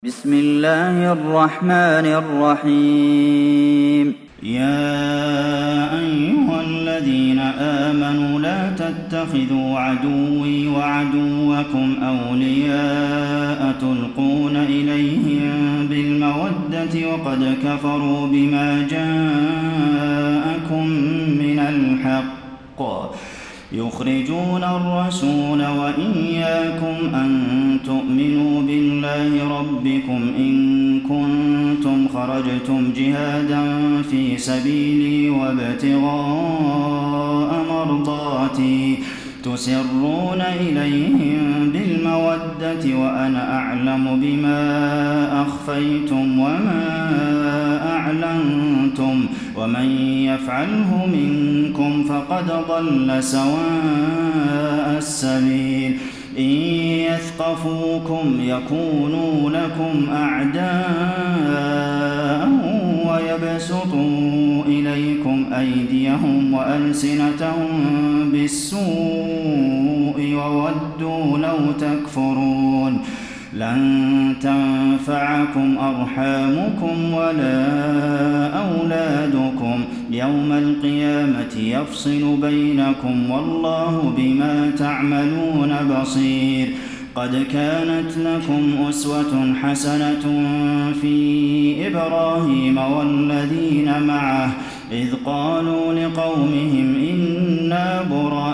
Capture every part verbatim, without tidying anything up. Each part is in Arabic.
بسم الله الرحمن الرحيم يا أيها الذين آمنوا لا تتخذوا عدوي وعدوكم أولياء تلقون إليهم بالمودة وقد كفروا بما جاءكم من الحق يخرجون الرسول وإياكم أن تؤمنوا بالله ربكم إن كنتم خرجتم جهادا في سبيلي وابتغاء مرضاتي تسرون إليهم بالمودة وأنا أعلم بما أخفيتم وما أعلنتم ومن يفعله منكم فقد ضل سواء السبيل إن يثقفوكم يكونوا لكم أعداء ويبسطوا إليكم أيديهم وألسنتهم بالسوء وودوا لو تكفرون لن تنفعكم أرحامكم ولا أولادكم يوم القيامة يفصل بينكم والله بما تعملون بصير قد كانت لكم أسوة حسنة في إبراهيم والذين معه إذ قالوا لقومهم إنا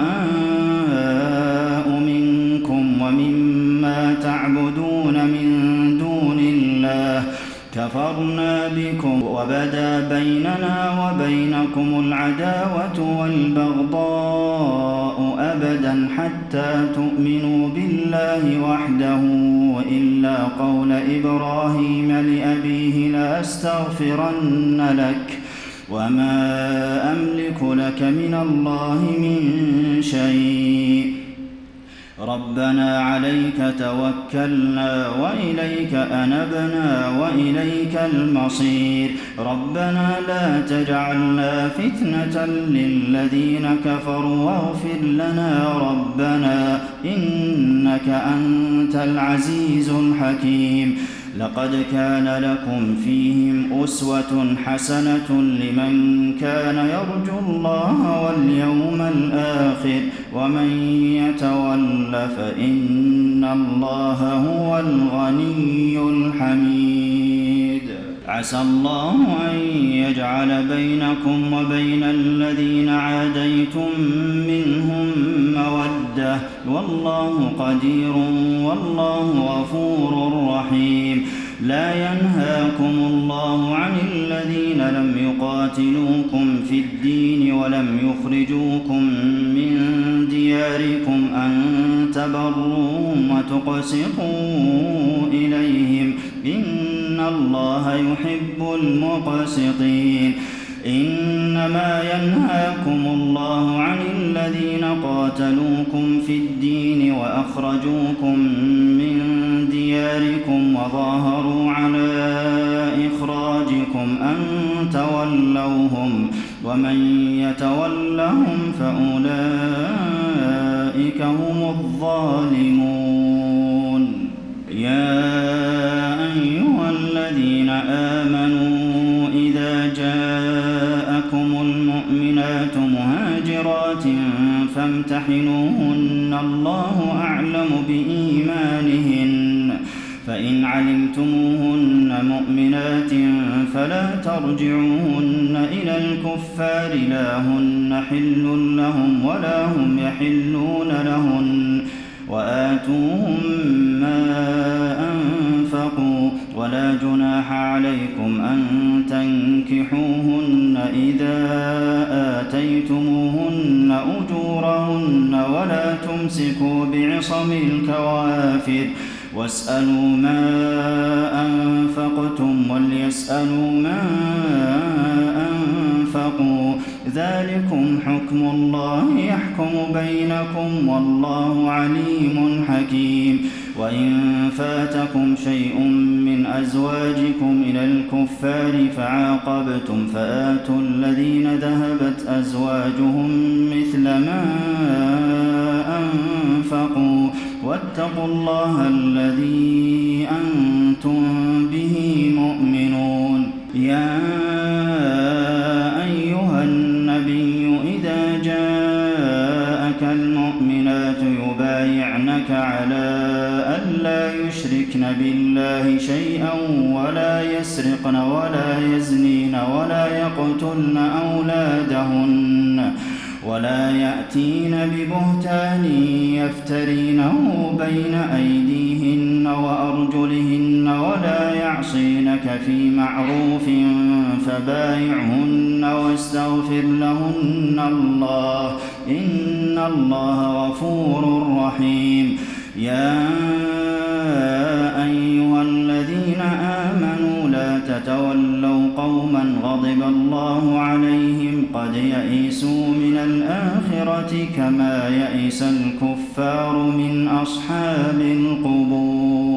براء منكم ومما تعبدون من دون الله كفرنا بكم وبدا بيننا وبينكم العداوة والبغضاء أبدا حتى تؤمنوا بالله وحده إلا قول إبراهيم لأبيه لأستغفرن لك وما أملك لك من الله من شيء ربنا عليك توكلنا وإليك أنبنا وإليك المصير ربنا لا تجعلنا فتنة للذين كفروا واغفر لنا ربنا إنك أنت العزيز الحكيم لقد كان لكم فيهم أسوة حسنة لمن كان يرجو الله واليوم الآخر ومن يتول فإن الله هو الغني الحميد عسى الله أن يجعل بينكم وبين الذين عاديتم منهم مودة والله قدير والله غفور رحيم لا ينهاكم الله عن الذين لم يقاتلوكم في الدين ولم يخرجوكم من دياركم أن تبروهم وتقسطوا إليهم إن الله يحب المقسطين إنما ينهاكم الله عن الذين قاتلوكم في الدين وأخرجوكم من دياركم وظاهروا على إخراجكم أن تولوهم ومن يتولهم فأولئك هم الظالمون يا أيها الذين آمنوا إذا جاءكم المؤمنات مهاجرات فامتحنوهن الله أعلم بإيمانهن فإن علمتموهن مؤمنات فلا ترجعوهن إلى الكفار لا هن حل لهم ولا هم يحلون لهن وآتوهم ما أنفقوا ولا جناح عليكم أن تنكحوهن إذا آتيتموهن أجورهن ولا تمسكوا بعصم الكوافر واسألوا ما أنفقتم وليسألوا ما أنفقوا ذلكم حكم الله يحكم بينكم والله عليم حكيم وإن فاتكم شيء من أزواجكم إلى الكفار فعاقبتم فآتوا الذين ذهبت أزواجهم مثل ما أنفقوا واتقوا الله الذي أنتم أنتم به مؤمنون يا أيها النبي إذا جاءك المؤمنات يبايعنك على ألا يشركن بالله شيئا ولا يسرقن ولا يزنين ولا يقتلن أولادهن ولا يأتين ببهتان يفترينه بين أيديهن وأرجلهن ولا يعصينك في معروف فبايعهن واستغفر لهن الله إن الله غفور رحيم يا أيها الذين آمنوا لا تتولوا قوما غضب الله عليهم قد يئسوا من الآخرة كما يئس الكفار من أصحاب القبور